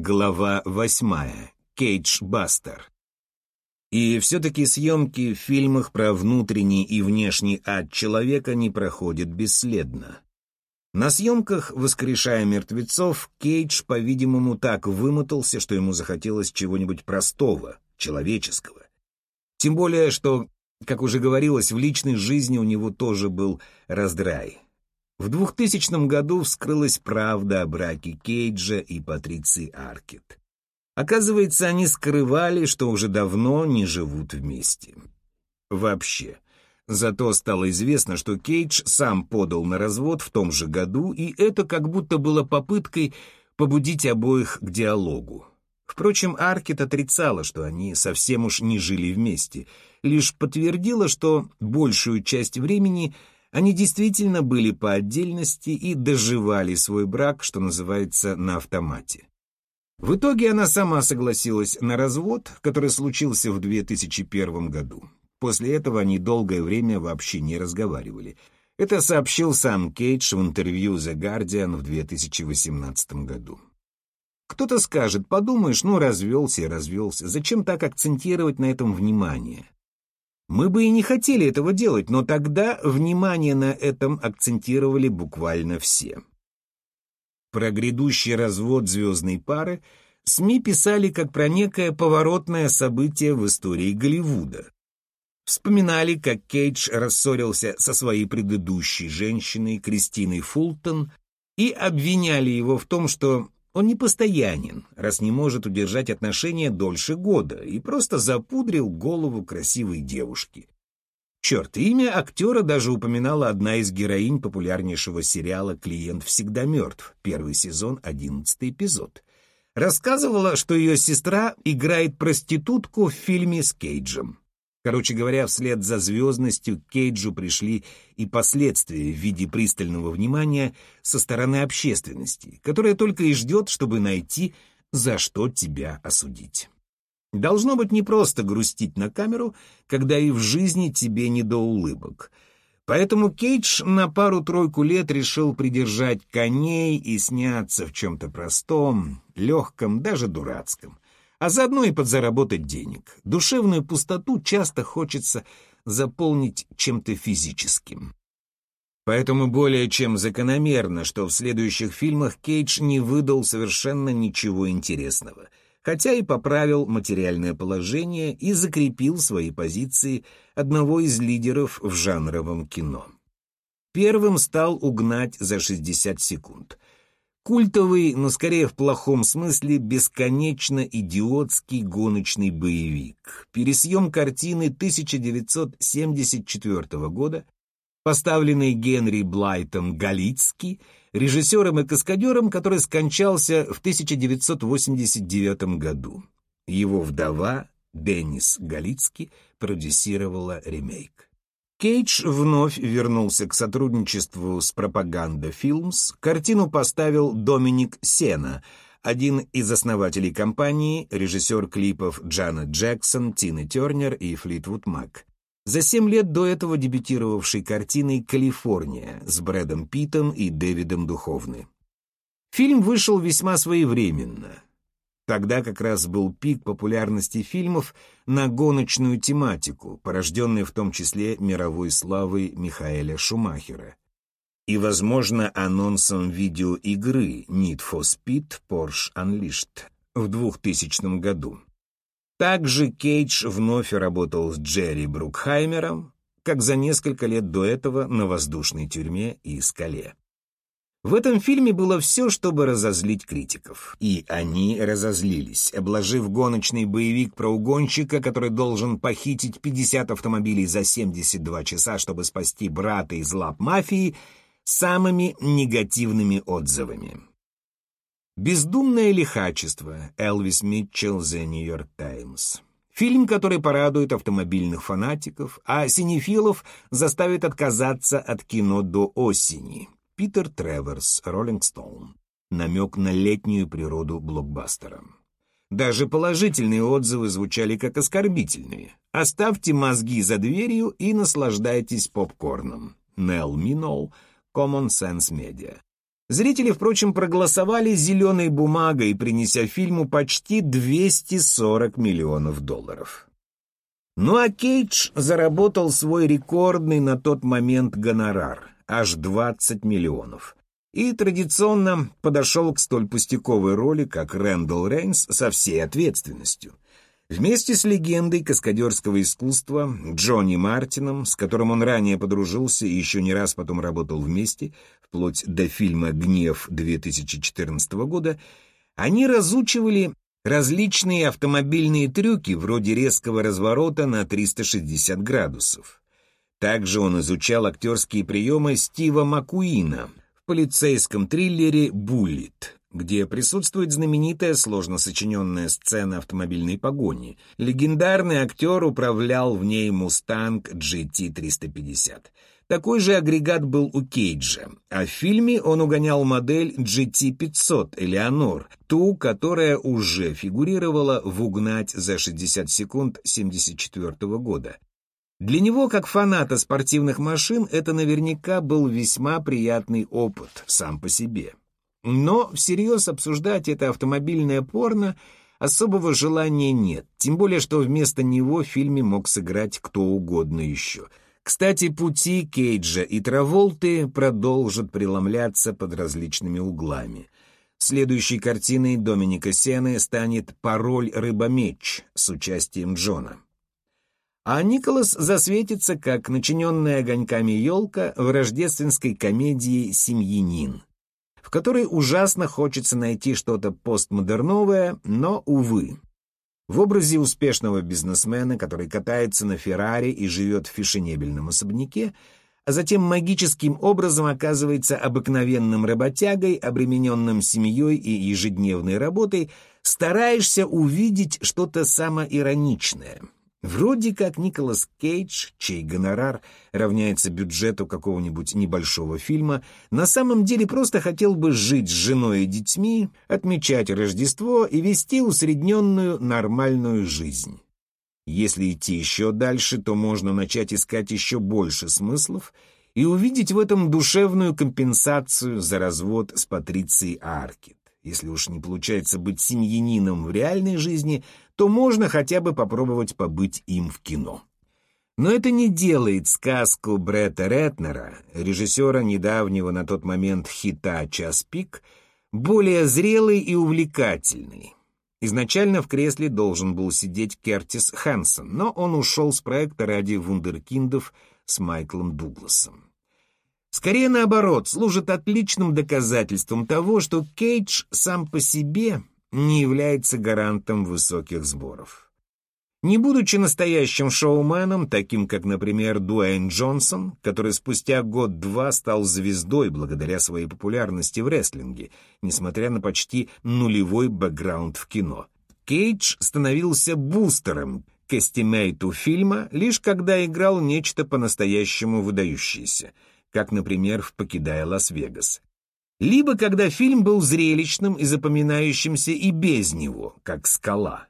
Глава 8. Кейдж-бастер. И все-таки съемки в фильмах про внутренний и внешний ад человека не проходят бесследно. На съемках «Воскрешая мертвецов» Кейдж, по-видимому, так вымотался, что ему захотелось чего-нибудь простого, человеческого. Тем более, что, как уже говорилось, в личной жизни у него тоже был раздрай. В 2000 году вскрылась правда о браке Кейджа и Патриции Аркетт. Оказывается, они скрывали, что уже давно не живут вместе. Вообще. Зато стало известно, что Кейдж сам подал на развод в том же году, и это как будто было попыткой побудить обоих к диалогу. Впрочем, Аркетт отрицала, что они совсем уж не жили вместе, лишь подтвердила, что большую часть времени они действительно были по отдельности и доживали свой брак, что называется, на автомате. В итоге она сама согласилась на развод, который случился в 2001 году. После этого они долгое время вообще не разговаривали. Это сообщил сам Кейдж в интервью The Guardian в 2018 году. Кто-то скажет: подумаешь, развелся и развелся, зачем так акцентировать на этом внимание? Мы бы и не хотели этого делать, но тогда внимание на этом акцентировали буквально все. Про грядущий развод звездной пары СМИ писали как про некое поворотное событие в истории Голливуда. Вспоминали, как Кейдж рассорился со своей предыдущей женщиной Кристиной Фултон и обвиняли его в том, что он непостоянен, раз не может удержать отношения дольше года, и просто запудрил голову красивой девушки. Черт, имя актера даже упоминала одна из героинь популярнейшего сериала «Клиент всегда мертв», первый сезон, 11-й эпизод. Рассказывала, что ее сестра играет проститутку в фильме с Кейджем. Короче говоря, вслед за звездностью к Кейджу пришли и последствия в виде пристального внимания со стороны общественности, которая только и ждет, чтобы найти, за что тебя осудить. Должно быть непросто грустить на камеру, когда и в жизни тебе не до улыбок. Поэтому Кейдж на пару-тройку лет решил придержать коней и сняться в чем-то простом, легком, даже дурацком. А заодно и подзаработать денег. Душевную пустоту часто хочется заполнить чем-то физическим. Поэтому более чем закономерно, что в следующих фильмах Кейдж не выдал совершенно ничего интересного, хотя и поправил материальное положение и закрепил свои позиции одного из лидеров в жанровом кино. Первым стал «Угнать за 60 секунд». Культовый, но скорее в плохом смысле, бесконечно идиотский гоночный боевик. Пересъем картины 1974 года, поставленный Генри Блайтом Галицки, режиссером и каскадером, который скончался в 1989 году. Его вдова, Деннис Галицки, продюсировала ремейк. Кейдж вновь вернулся к сотрудничеству с Propaganda Films. Картину поставил Доминик Сена, один из основателей компании, режиссер клипов Джанет Джексон, Тины Тернер и Флитвуд Мак. За 7 лет до этого дебютировавший картиной «Калифорния» с Брэдом Питтом и Дэвидом Духовны. Фильм вышел весьма своевременно. Тогда как раз был пик популярности фильмов на гоночную тематику, порожденный в том числе мировой славой Михаэля Шумахера. И, возможно, анонсом видеоигры Need for Speed Porsche Unleashed в 2000 году. Также Кейдж вновь работал с Джерри Брукхаймером, как за несколько лет до этого на «Воздушной тюрьме» и «Скале». В этом фильме было все, чтобы разозлить критиков. И они разозлились, обложив гоночный боевик про угонщика, который должен похитить 50 автомобилей за 72 часа, чтобы спасти брата из лап мафии, самыми негативными отзывами. «Бездумное лихачество» Элвис Митчелл, The New York Times. Фильм, который порадует автомобильных фанатиков, а синефилов заставит отказаться от кино до осени. Питер Треворс, Роллинг Стоун. Намек на летнюю природу блокбастера. Даже положительные отзывы звучали как оскорбительные. Оставьте мозги за дверью и наслаждайтесь попкорном. Нелл Минол, Common Sense Media. Зрители, впрочем, проголосовали зеленой бумагой, принеся фильму почти $240 миллионов. Ну а Кейдж заработал свой рекордный на тот момент гонорар – аж 20 миллионов. И традиционно подошел к столь пустяковой роли, как Рэндалл Рейнс, со всей ответственностью. Вместе с легендой каскадерского искусства Джонни Мартином, с которым он ранее подружился и еще не раз потом работал вместе, вплоть до фильма «Гнев» 2014 года, они разучивали различные автомобильные трюки вроде резкого разворота на 360 градусов. Также он изучал актерские приемы Стива Маккуина в полицейском триллере «Буллит», где присутствует знаменитая сложно сочиненная сцена автомобильной погони. Легендарный актер управлял в ней «Мустанг GT350». Такой же агрегат был у Кейджа, а в фильме он угонял модель GT500 «Элеонор», ту, которая уже фигурировала в «Угнать за 60 секунд» 1974 года. Для него, как фаната спортивных машин, это наверняка был весьма приятный опыт сам по себе. Но всерьез обсуждать это автомобильное порно особого желания нет, тем более что вместо него в фильме мог сыграть кто угодно еще. Кстати, пути Кейджа и Траволты продолжат преломляться под различными углами. Следующей картиной Доминика Сены станет «Пароль рыба-меч» с участием Джона. А Николас засветится, как начиненная огоньками елка в рождественской комедии «Семьянин», в которой ужасно хочется найти что-то постмодерновое, но, увы. В образе успешного бизнесмена, который катается на Феррари и живет в фешенебельном особняке, а затем магическим образом оказывается обыкновенным работягой, обремененным семьей и ежедневной работой, стараешься увидеть что-то самоироничное. Вроде как Николас Кейдж, чей гонорар равняется бюджету какого-нибудь небольшого фильма, на самом деле просто хотел бы жить с женой и детьми, отмечать Рождество и вести усредненную нормальную жизнь. Если идти еще дальше, то можно начать искать еще больше смыслов и увидеть в этом душевную компенсацию за развод с Патрицией Аркет. Если уж не получается быть семьянином в реальной жизни, то можно хотя бы попробовать побыть им в кино. Но это не делает сказку Бретта Рэтнера, режиссера недавнего на тот момент хита «Час пик», более зрелой и увлекательной. Изначально в кресле должен был сидеть Кертис Хэнсон, но он ушел с проекта ради вундеркиндов с Майклом Дугласом. Скорее наоборот, служит отличным доказательством того, что Кейдж сам по себе не является гарантом высоких сборов. Не будучи настоящим шоуменом, таким как, например, Дуэйн Джонсон, который спустя год-два стал звездой благодаря своей популярности в рестлинге, несмотря на почти нулевой бэкграунд в кино, Кейдж становился бустером к эстимейту фильма, лишь когда играл нечто по-настоящему выдающееся, как, например, в «Покидая Лас-Вегас». Либо когда фильм был зрелищным и запоминающимся и без него, как «Скала».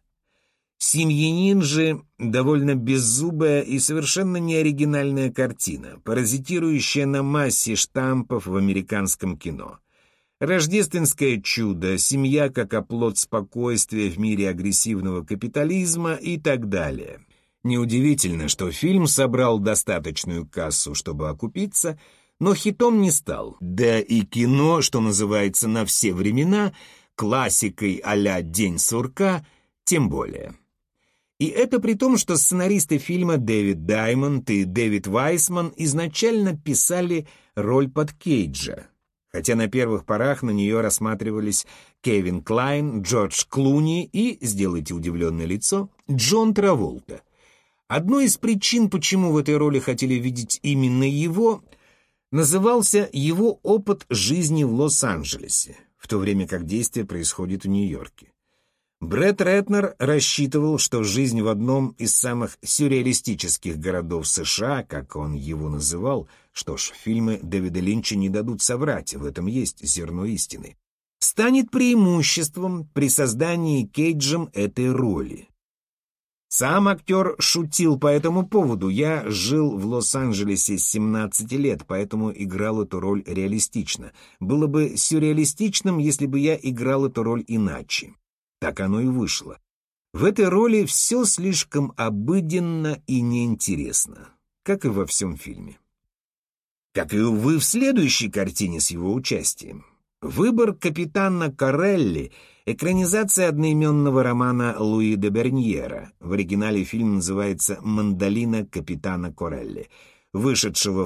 «Семьянин» же довольно беззубая и совершенно неоригинальная картина, паразитирующая на массе штампов в американском кино. Рождественское чудо, семья как оплот спокойствия в мире агрессивного капитализма и так далее. Неудивительно, что фильм собрал достаточную кассу, чтобы окупиться, но хитом не стал. Да и кино, что называется, на все времена, классикой а-ля «День сурка», тем более. И это при том, что сценаристы фильма Дэвид Даймонд и Дэвид Вайсман изначально писали роль под Кейджа, хотя на первых порах на нее рассматривались Кевин Клайн, Джордж Клуни и, сделайте удивленное лицо, Джон Траволта. Одной из причин, почему в этой роли хотели видеть именно его, назывался его опыт жизни в Лос-Анджелесе, в то время как действие происходит в Нью-Йорке. Бретт Рэтнер рассчитывал, что жизнь в одном из самых сюрреалистических городов США, как он его называл, что ж, фильмы Дэвида Линча не дадут соврать, в этом есть зерно истины, станет преимуществом при создании Кейджем этой роли. Сам актер шутил по этому поводу. «Я жил в Лос-Анджелесе с 17 лет, поэтому играл эту роль реалистично. Было бы сюрреалистичным, если бы я играл эту роль иначе». Так оно и вышло. В этой роли все слишком обыденно и неинтересно, как и во всем фильме. Как и, увы, в следующей картине с его участием. «Выбор капитана Корелли» — экранизация одноименного романа Луи де Берньера. В оригинале фильм называется «Мандолина капитана Корелли», вышедшего в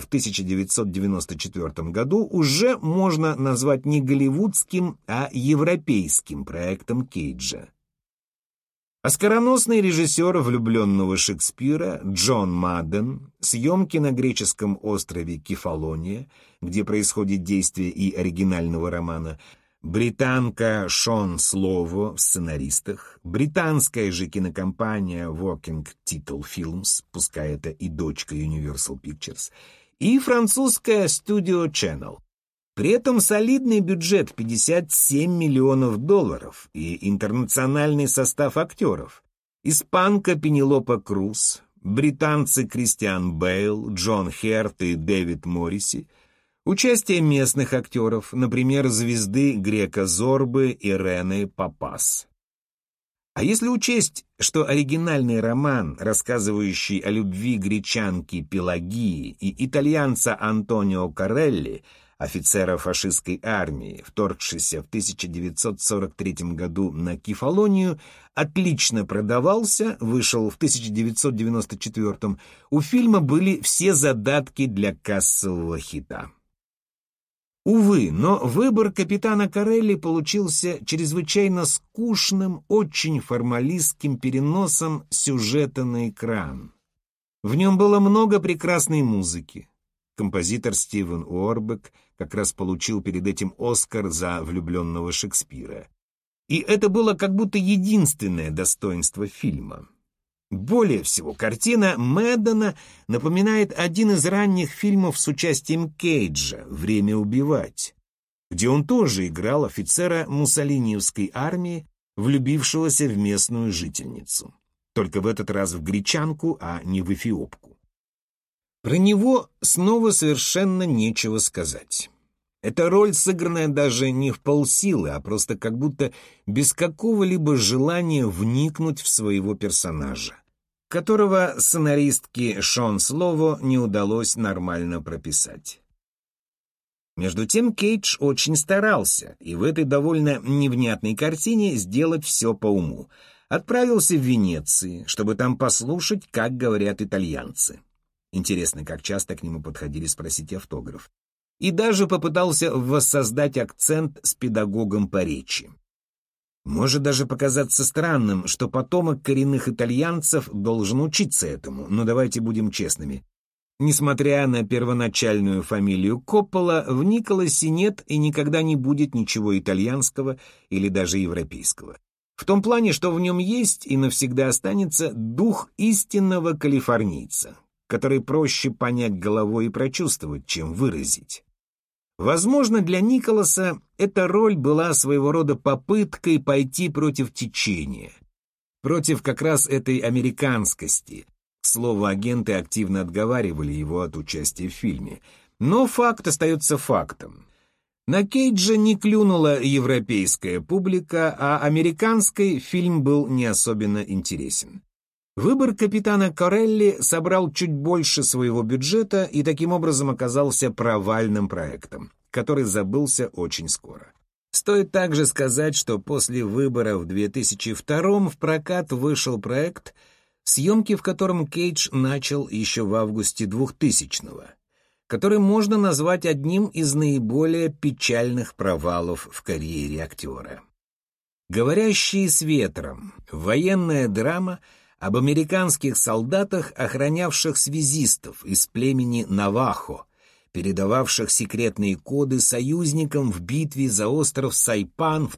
1994 году, уже можно назвать не голливудским, а европейским проектом Кейджа. Оскароносный режиссер влюбленного Шекспира Джон Мадден, съемки на греческом острове Кефалония, где происходит действие и оригинального романа, британка Шон Слово в сценаристах, британская же кинокомпания Working Title Films, пускай это и дочка Universal Pictures, и французская Studio Channel. При этом солидный бюджет $57 миллионов и интернациональный состав актеров. Испанка Пенелопа Круз, британцы Кристиан Бейл, Джон Херт и Дэвид Морриси, участие местных актеров, например, звезды Грека Зорбы и Рены Папас. А если учесть, что оригинальный роман, рассказывающий о любви гречанки Пелагии и итальянца Антонио Корелли, офицера фашистской армии, вторгшийся в 1943 году на Кефалонию, отлично продавался, вышел в 1994, у фильма были все задатки для кассового хита. Увы, но выбор капитана Корелли получился чрезвычайно скучным, очень формалистским переносом сюжета на экран. В нем было много прекрасной музыки. Композитор Стивен Уорбек как раз получил перед этим Оскар за влюбленного Шекспира. И это было как будто единственное достоинство фильма. Более всего, картина Мэддена напоминает один из ранних фильмов с участием Кейджа «Время убивать», где он тоже играл офицера муссолиниевской армии, влюбившегося в местную жительницу. Только в этот раз в гречанку, а не в эфиопку. Про него снова совершенно нечего сказать. Эта роль сыгранная даже не в полсилы, а просто как будто без какого-либо желания вникнуть в своего персонажа, которого сценаристке Шон Слово не удалось нормально прописать. Между тем Кейдж очень старался, и в этой довольно невнятной картине сделать все по уму. Отправился в Венецию, чтобы там послушать, как говорят итальянцы. Интересно, как часто к нему подходили спросить автограф. И даже попытался воссоздать акцент с педагогом по речи. Может даже показаться странным, что потомок коренных итальянцев должен учиться этому, но давайте будем честными. Несмотря на первоначальную фамилию Коппола, в Николасе нет и никогда не будет ничего итальянского или даже европейского. В том плане, что в нем есть и навсегда останется дух истинного калифорнийца, который проще понять головой и прочувствовать, чем выразить. Возможно, для Николаса эта роль была своего рода попыткой пойти против течения, против как раз этой американскости. К слову, агенты активно отговаривали его от участия в фильме. Но факт остается фактом. На Кейджа не клюнула европейская публика, а американской фильм был не особенно интересен. Выбор капитана Корелли собрал чуть больше своего бюджета и таким образом оказался провальным проектом, который забылся очень скоро. Стоит также сказать, что после выбора в 2002 в прокат вышел проект, съемки в котором Кейдж начал еще в августе 2000-го, который можно назвать одним из наиболее печальных провалов в карьере актера. «Говорящие с ветром» — военная драма об американских солдатах, охранявших связистов из племени Навахо, передававших секретные коды союзникам в битве за остров Сайпан в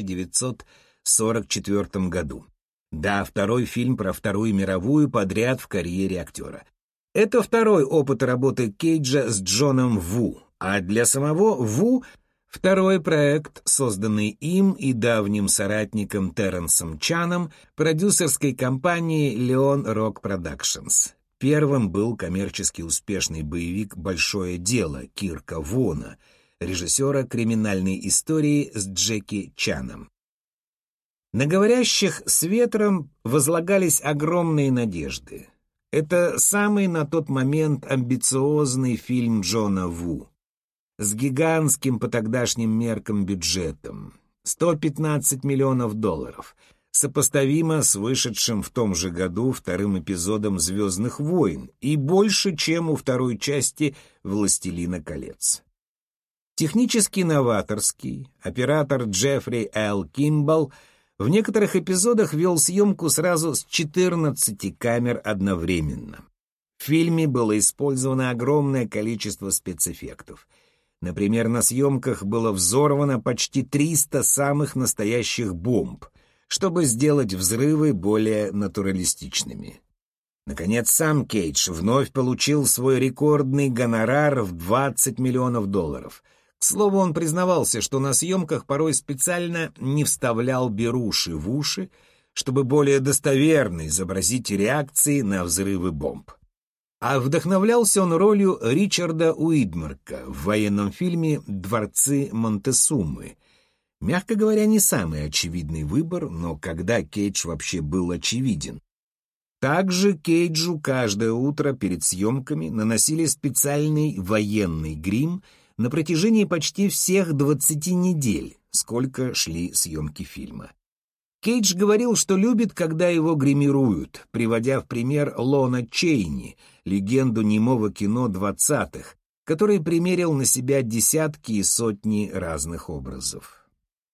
1944 году. Да, второй фильм про Вторую мировую подряд в карьере актера. Это второй опыт работы Кейджа с Джоном Ву, а для самого Ву Второй проект, созданный им и давним соратником Терренсом Чаном, продюсерской компанией Leon Rock Productions. Первым был коммерчески успешный боевик «Большое дело» Кирка Вона, режиссера криминальной истории с Джеки Чаном. На «Говорящих с ветром» возлагались огромные надежды. Это самый на тот момент амбициозный фильм Джона Ву. С гигантским по тогдашним меркам бюджетом — $115 миллионов, сопоставимо с вышедшим в том же году вторым эпизодом «Звездных войн» и больше, чем у второй части «Властелина колец». Технически новаторский оператор Джеффри Л. Кимбалл в некоторых эпизодах вел съемку сразу с 14 камер одновременно. В фильме было использовано огромное количество спецэффектов. Например, на съемках было взорвано почти 300 самых настоящих бомб, чтобы сделать взрывы более натуралистичными. Наконец, сам Кейдж вновь получил свой рекордный гонорар в $20 миллионов. К слову, он признавался, что на съемках порой специально не вставлял беруши в уши, чтобы более достоверно изобразить реакции на взрывы бомб. А вдохновлялся он ролью Ричарда Уидмарка в военном фильме «Дворцы Монтесумы». Мягко говоря, не самый очевидный выбор, но когда Кейдж вообще был очевиден. Также Кейджу каждое утро перед съемками наносили специальный военный грим на протяжении почти всех 20 недель, сколько шли съемки фильма. Кейдж говорил, что любит, когда его гримируют, приводя в пример Лона Чейни, легенду немого кино 20-х, который примерил на себя десятки и сотни разных образов.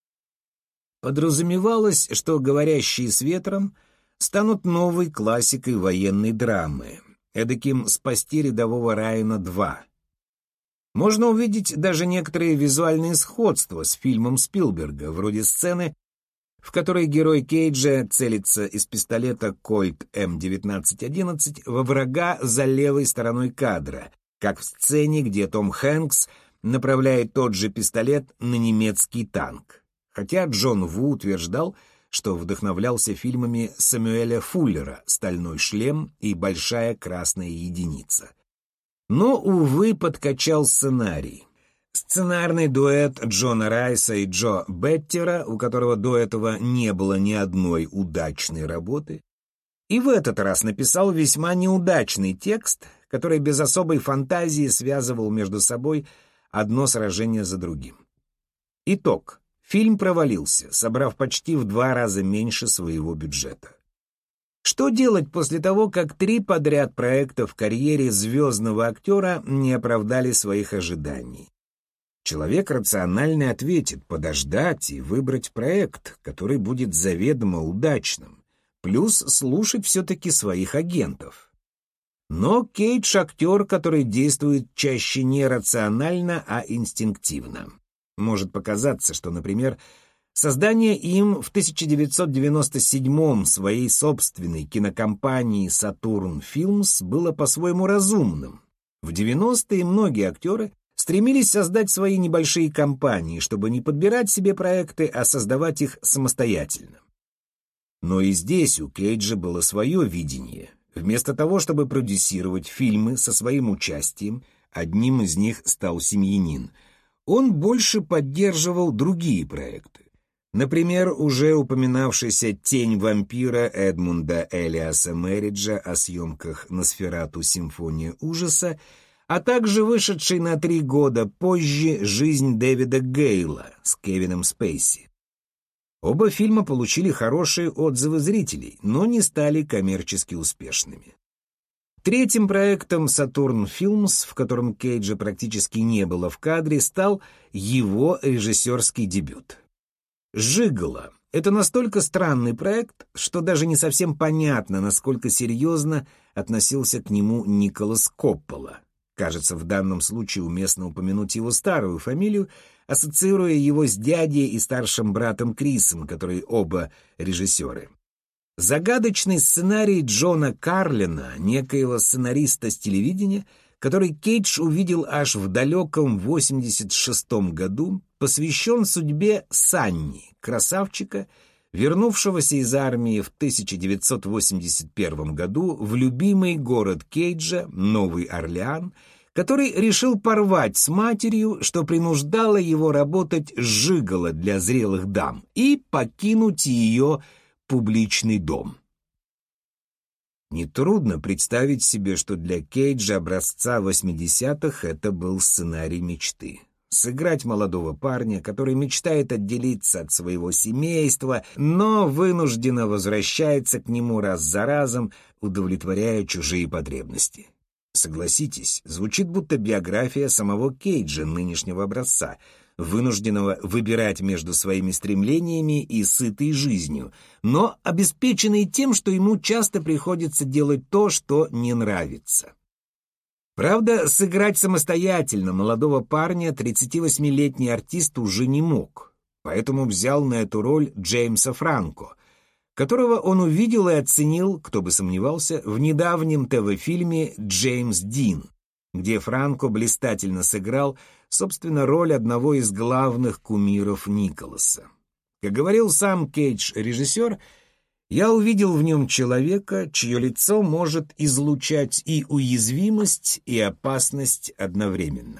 Подразумевалось, что «Говорящие с ветром» станут новой классикой военной драмы, эдаким «Спасти рядового Райана 2». Можно увидеть даже некоторые визуальные сходства с фильмом Спилберга, вроде сцены, в которой герой Кейджа целится из пистолета Colt М1911 во врага за левой стороной кадра, как в сцене, где Том Хэнкс направляет тот же пистолет на немецкий танк. Хотя Джон Ву утверждал, что вдохновлялся фильмами Сэмюэля Фуллера «Стальной шлем» и «Большая красная единица». Но, увы, подкачал сценарий. Сценарный дуэт Джона Райса и Джо Беттера, у которого до этого не было ни одной удачной работы, и в этот раз написал весьма неудачный текст, который без особой фантазии связывал между собой одно сражение за другим. Итог. Фильм провалился, собрав почти в 2 раза меньше своего бюджета. Что делать после того, как 3 подряд проекта в карьере звездного актера не оправдали своих ожиданий? Человек рациональный ответит: подождать и выбрать проект, который будет заведомо удачным, плюс слушать все-таки своих агентов. Но Кейдж — актер, который действует чаще не рационально, а инстинктивно. Может показаться, что, например, создание им в 1997-м своей собственной кинокомпании «Сатурн Филмс» было по-своему разумным. В 90-е многие актеры стремились создать свои небольшие компании, чтобы не подбирать себе проекты, а создавать их самостоятельно. Но и здесь у Кейджа было свое видение. Вместо того, чтобы продюсировать фильмы со своим участием, одним из них стал «Семьянин», он больше поддерживал другие проекты. Например, уже упоминавшийся «Тень вампира» Эдмунда Элиаса Мэриджа о съемках «Носферату. Симфония ужаса», а также вышедший на 3 года позже «Жизнь Дэвида Гейла» с Кевином Спейси. Оба фильма получили хорошие отзывы зрителей, но не стали коммерчески успешными. Третьим проектом «Сатурн Филмс», в котором Кейджа практически не было в кадре, стал его режиссерский дебют. «Жиголо» — это настолько странный проект, что даже не совсем понятно, насколько серьезно относился к нему Николас Коппола. Кажется, в данном случае уместно упомянуть его старую фамилию, ассоциируя его с дядей и старшим братом Крисом, которые оба режиссеры. Загадочный сценарий Джона Карлина, некоего сценариста с телевидения, который Кейдж увидел аж в далеком 86-м году, посвящен судьбе Санни, красавчика, вернувшегося из армии в 1981 году в любимый город Кейджа, Новый Орлеан, который решил порвать с матерью, что принуждало его работать жиголо для зрелых дам, и покинуть ее публичный дом. Нетрудно представить себе, что для Кейджа образца 80-х это был сценарий мечты. Сыграть молодого парня, который мечтает отделиться от своего семейства, но вынужденно возвращается к нему раз за разом, удовлетворяя чужие потребности. Согласитесь, звучит будто биография самого Кейджа нынешнего образца, вынужденного выбирать между своими стремлениями и сытой жизнью, но обеспеченный тем, что ему часто приходится делать то, что не нравится. Правда, сыграть самостоятельно молодого парня 38-летний артист уже не мог, поэтому взял на эту роль Джеймса Франко, которого он увидел и оценил, кто бы сомневался, в недавнем ТВ-фильме «Джеймс Дин», где Франко блистательно сыграл, собственно, роль одного из главных кумиров Николаса. Как говорил сам Кейдж, режиссер, «Я увидел в нем человека, чье лицо может излучать и уязвимость, и опасность одновременно».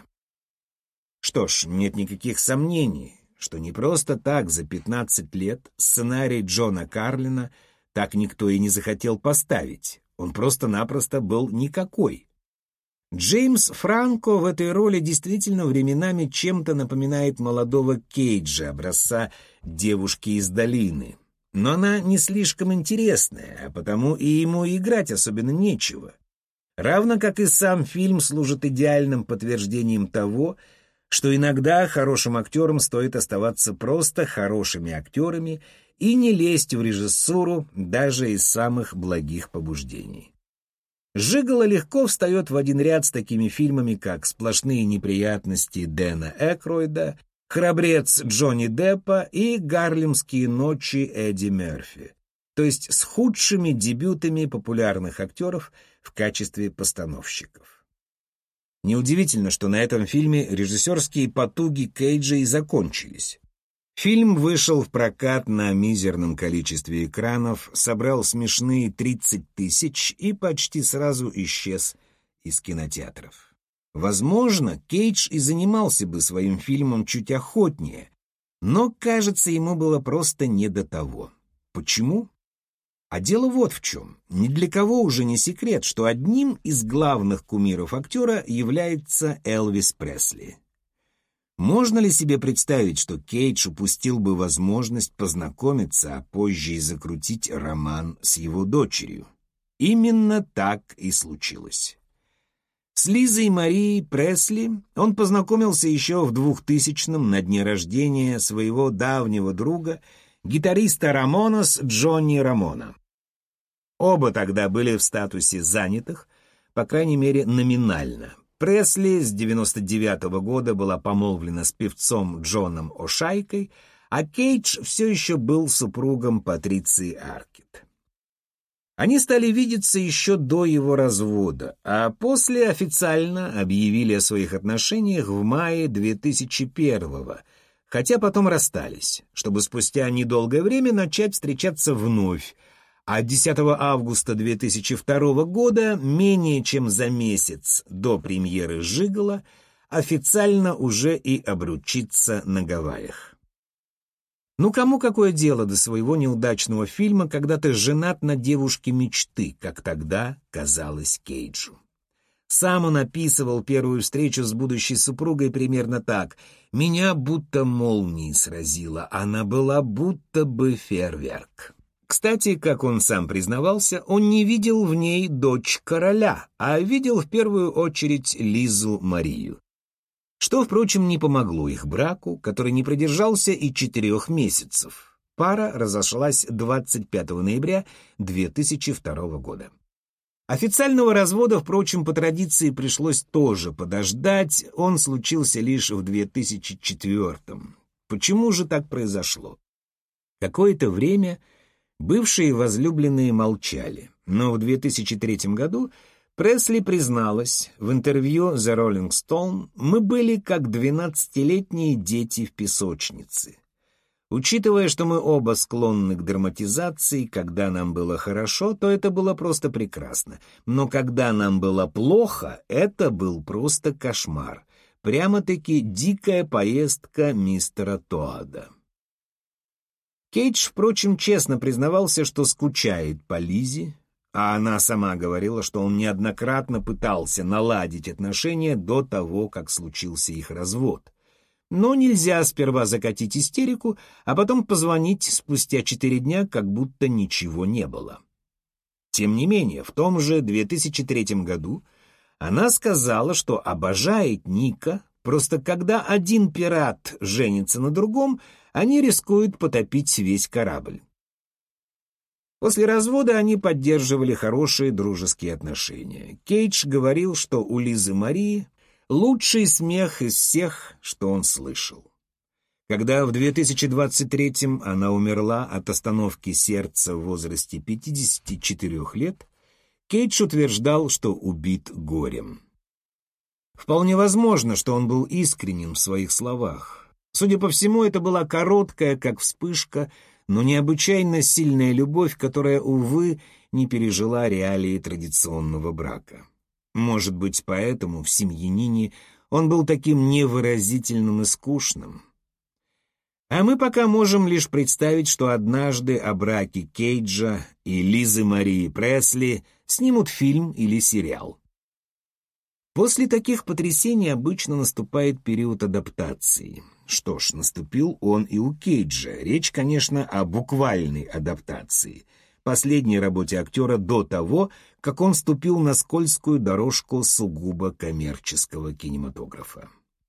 Что ж, нет никаких сомнений, что не просто так за 15 лет сценарий Джона Карлина так никто и не захотел поставить. Он просто-напросто был никакой. Джеймс Франко в этой роли действительно временами чем-то напоминает молодого Кейджа, образца «Девушки из долины». Но она не слишком интересная, а потому и ему играть особенно нечего. Равно как и сам фильм служит идеальным подтверждением того, что иногда хорошим актерам стоит оставаться просто хорошими актерами и не лезть в режиссуру даже из самых благих побуждений. «Жиголо» легко встает в один ряд с такими фильмами, как «Сплошные неприятности» Дэна Экройда, «Храбрец» Джонни Деппа и «Гарлемские ночи» Эдди Мерфи, то есть с худшими дебютами популярных актеров в качестве постановщиков. Неудивительно, что на этом фильме режиссерские потуги Кейджа и закончились. Фильм вышел в прокат на мизерном количестве экранов, собрал смешные 30 тысяч и почти сразу исчез из кинотеатров. Возможно, Кейдж и занимался бы своим фильмом чуть охотнее, но, кажется, ему было просто не до того. Почему? А дело вот в чем. Ни для кого уже не секрет, что одним из главных кумиров актера является Элвис Пресли. Можно ли себе представить, что Кейдж упустил бы возможность познакомиться, а позже и закрутить роман с его дочерью? Именно так и случилось. С Лизой Марией Пресли он познакомился еще в 2000-м на дне рождения своего давнего друга, гитариста Рамонес Джонни Рамона. Оба тогда были в статусе занятых, по крайней мере номинально. Пресли с 99-го года была помолвлена с певцом Джоном О'Шайкой, а Кейдж все еще был супругом Патриции Аркет. Они стали видеться еще до его развода, а после официально объявили о своих отношениях в мае 2001-го, хотя потом расстались, чтобы спустя недолгое время начать встречаться вновь, а 10 августа 2002 года, менее чем за месяц до премьеры «Жиголо», официально уже и обручиться на Гавайях. Ну, кому какое дело до своего неудачного фильма, когда ты женат на девушке мечты, как тогда казалось Кейджу? Сам он описывал первую встречу с будущей супругой примерно так: «Меня будто молнией сразила, она была будто бы фейерверк». Кстати, как он сам признавался, он не видел в ней дочь короля, а видел в первую очередь Лизу Марию. Что, впрочем, не помогло их браку, который не продержался и 4 месяцев. Пара разошлась 25 ноября 2002 года. Официального развода, впрочем, по традиции пришлось тоже подождать, он случился лишь в 2004-м. Почему же так произошло? Какое-то время бывшие возлюбленные молчали, но в 2003 году Пресли призналась в интервью The Rolling Stone: «Мы были как 12-летние дети в песочнице. Учитывая, что мы оба склонны к драматизации, когда нам было хорошо, то это было просто прекрасно. Но когда нам было плохо, это был просто кошмар. Прямо-таки дикая поездка мистера Тоада». Кейдж, впрочем, честно признавался, что скучает по Лизе, а она сама говорила, что он неоднократно пытался наладить отношения до того, как случился их развод. Но нельзя сперва закатить истерику, а потом позвонить спустя 4 дня, как будто ничего не было. Тем не менее, в том же 2003 году она сказала, что обожает Ника, просто когда один пират женится на другом, они рискуют потопить весь корабль. После развода они поддерживали хорошие дружеские отношения. Кейдж говорил, что у Лизы Марии лучший смех из всех, что он слышал. Когда в 2023-м она умерла от остановки сердца в возрасте 54 лет, Кейдж утверждал, что убит горем. Вполне возможно, что он был искренен в своих словах. Судя по всему, это была короткая, как вспышка, но необычайно сильная любовь, которая, увы, не пережила реалии традиционного брака. Может быть, поэтому в «Семьянине» он был таким невыразительным и скучным. А мы пока можем лишь представить, что однажды о браке Кейджа и Лизы Марии Пресли снимут фильм или сериал. После таких потрясений обычно наступает период адаптации. Что ж, наступил он и у Кейджа. Речь, конечно, о буквальной адаптации, последней работе актера до того, как он ступил на скользкую дорожку сугубо коммерческого кинематографа.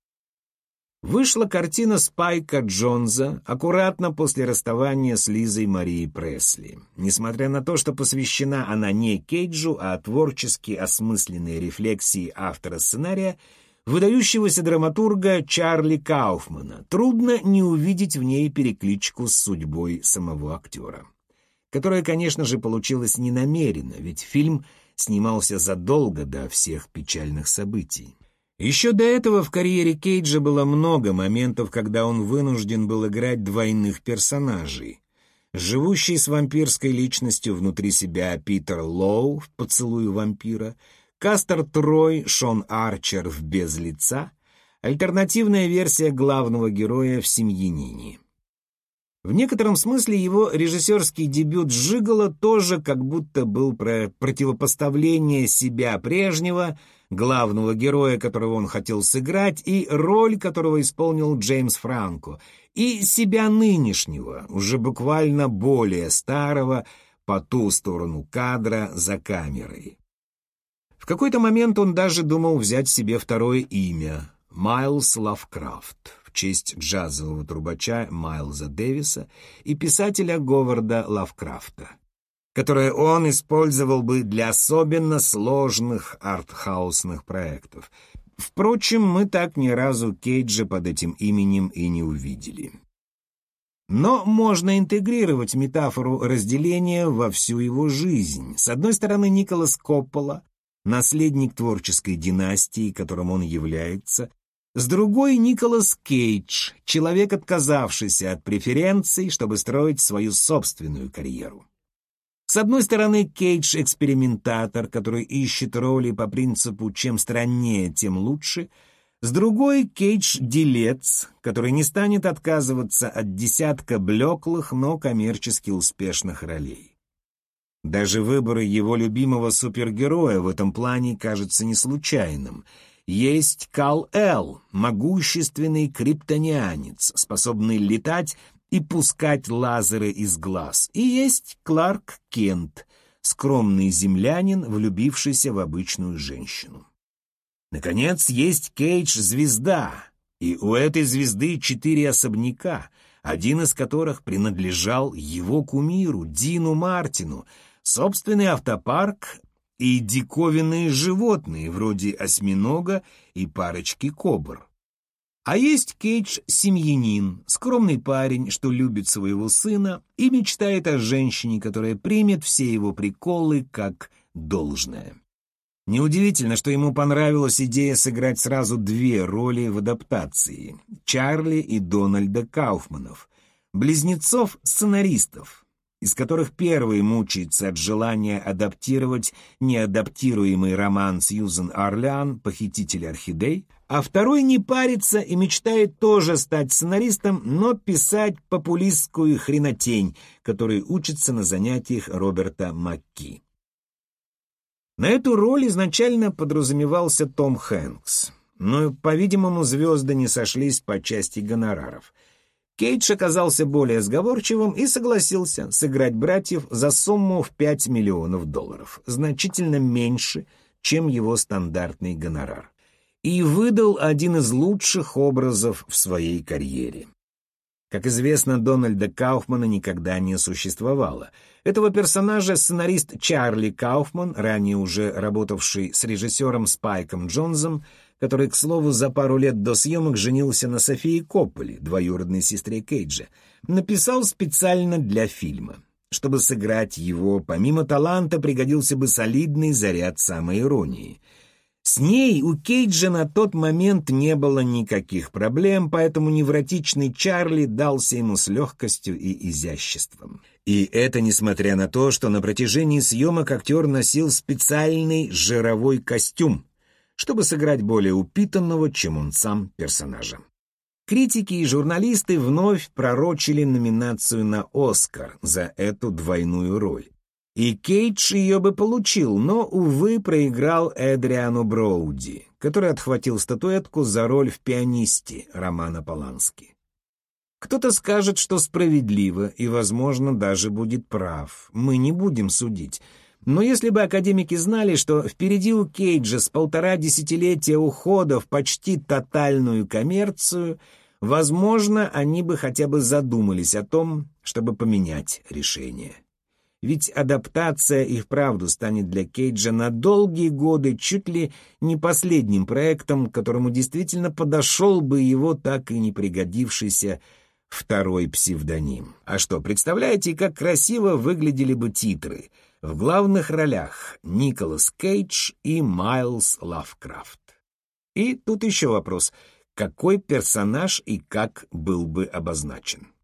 Вышла картина Спайка Джонза аккуратно после расставания с Лизой Марией Пресли. Несмотря на то, что посвящена она не Кейджу, а творчески осмысленной рефлексии автора сценария, выдающегося драматурга Чарли Кауфмана, трудно не увидеть в ней перекличку с судьбой самого актера, которая, конечно же, получилась ненамеренно, ведь фильм снимался задолго до всех печальных событий. Еще до этого в карьере Кейджа было много моментов, когда он вынужден был играть двойных персонажей. Живущий с вампирской личностью внутри себя Питер Лоу в «Поцелуе вампира», Кастер Трой, Шон Арчер в «Без лица», альтернативная версия главного героя в «Семьянине». В некотором смысле его режиссерский дебют «Жиголо» тоже как будто был про противопоставление себя прежнего, главного героя, которого он хотел сыграть, и роль которого исполнил Джеймс Франко, и себя нынешнего, уже буквально более старого, по ту сторону кадра, за камерой. В какой-то момент он даже думал взять себе второе имя — Майлз Лавкрафт, в честь джазового трубача Майлза Дэвиса и писателя Говарда Лавкрафта, которое он использовал бы для особенно сложных артхаусных проектов. Впрочем, мы так ни разу Кейджа под этим именем и не увидели. Но можно интегрировать метафору разделения во всю его жизнь. С одной стороны, Николас Коппола, наследник творческой династии, которым он является. С другой — Николас Кейдж, человек, отказавшийся от преференций, чтобы строить свою собственную карьеру. С одной стороны, Кейдж — экспериментатор, который ищет роли по принципу «чем страннее, тем лучше». С другой — Кейдж — делец, который не станет отказываться от десятка блеклых, но коммерчески успешных ролей. Даже выбор его любимого супергероя в этом плане кажется не случайным. Есть Кал-Эл, могущественный криптонианец, способный летать и пускать лазеры из глаз. И есть Кларк Кент, скромный землянин, влюбившийся в обычную женщину. Наконец, есть Кейдж-звезда, и у этой звезды 4 особняка, один из которых принадлежал его кумиру Дину Мартину, собственный автопарк и диковинные животные, вроде осьминога и парочки кобр. А есть Кейдж-семьянин, скромный парень, что любит своего сына и мечтает о женщине, которая примет все его приколы как должное. Неудивительно, что ему понравилась идея сыграть сразу две роли в адаптации — Чарли и Дональда Кауфманов, близнецов-сценаристов, из которых первый мучается от желания адаптировать неадаптируемый роман Сьюзен Орлеан «Похититель орхидей», а второй не парится и мечтает тоже стать сценаристом, но писать популистскую хренотень, которой учится на занятиях Роберта Макки. На эту роль изначально подразумевался Том Хэнкс, но, по-видимому, звезды не сошлись по части гонораров. Кейдж оказался более сговорчивым и согласился сыграть братьев за сумму в $5 миллионов, значительно меньше, чем его стандартный гонорар, и выдал один из лучших образов в своей карьере. Как известно, Дональда Кауфмана никогда не существовало. Этого персонажа сценарист Чарли Кауфман, ранее уже работавший с режиссером Спайком Джонсом, который, к слову, за пару лет до съемок женился на Софии Копполе, двоюродной сестре Кейджа, написал специально для фильма. Чтобы сыграть его, помимо таланта, пригодился бы солидный заряд самоиронии. С ней у Кейджа на тот момент не было никаких проблем, поэтому невротичный Чарли дался ему с легкостью и изяществом. И это несмотря на то, что на протяжении съемок актер носил специальный жировой костюм, чтобы сыграть более упитанного, чем он сам, персонажа. Критики и журналисты вновь пророчили номинацию на «Оскар» за эту двойную роль. И Кейдж ее бы получил, но, увы, проиграл Эдриану Броуди, который отхватил статуэтку за роль в «Пианисте» Романа Полански. Кто-то скажет, что справедливо и, возможно, даже будет прав. Мы не будем судить. Но если бы академики знали, что впереди у Кейджа с 1,5 десятилетия ухода в почти тотальную коммерцию, возможно, они бы хотя бы задумались о том, чтобы поменять решение. Ведь адаптация и вправду станет для Кейджа на долгие годы чуть ли не последним проектом, к которому действительно подошел бы его так и не пригодившийся второй псевдоним. А что, представляете, как красиво выглядели бы титры? В главных ролях Николас Кейдж и Майлз Лавкрафт. И тут еще вопрос: какой персонаж и как был бы обозначен?